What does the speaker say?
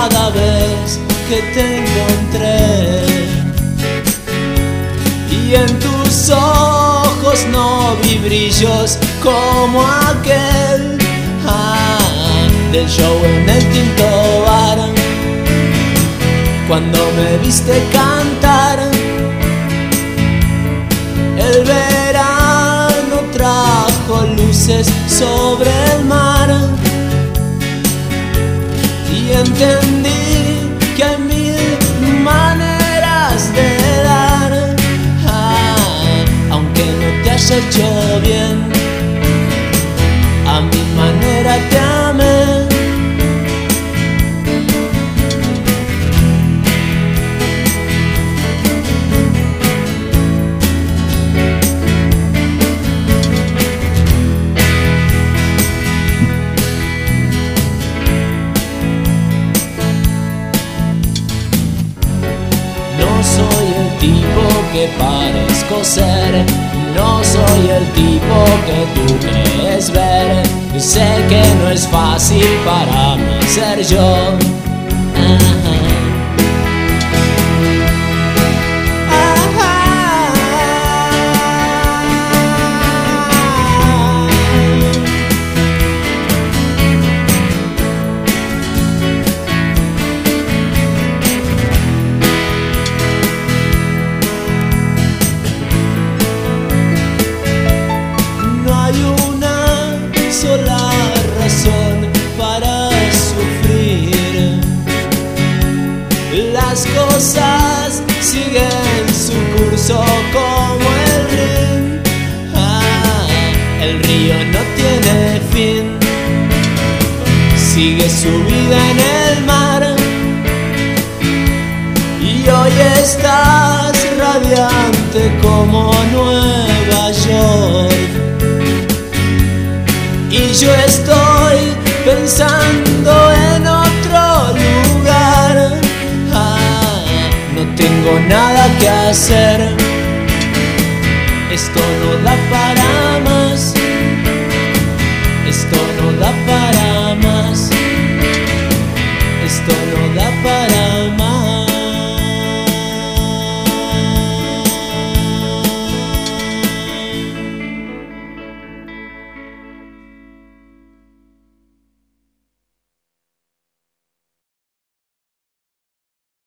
cada vez que te encontré. Y en tus ojos no vi brillos como aquel del show en el Tinto Bar, cuando me viste cantar. El verano trajo luces sobre el mar y entendí que hay mil maneras de dar, aunque no te haya hecho bien, a mi manera te amé. No soy el tipo que parezco ser, no soy el tipo que tú crees ver. Sé que no es fácil para mí ser yo. Sola razón para sufrir. Las cosas siguen su curso como el río. El río no tiene fin, sigue su vida en el mar. Y hoy estás radiante como Nueva York, y yo estoy pensando en otro lugar. No tengo nada que hacer, esto no da para más, esto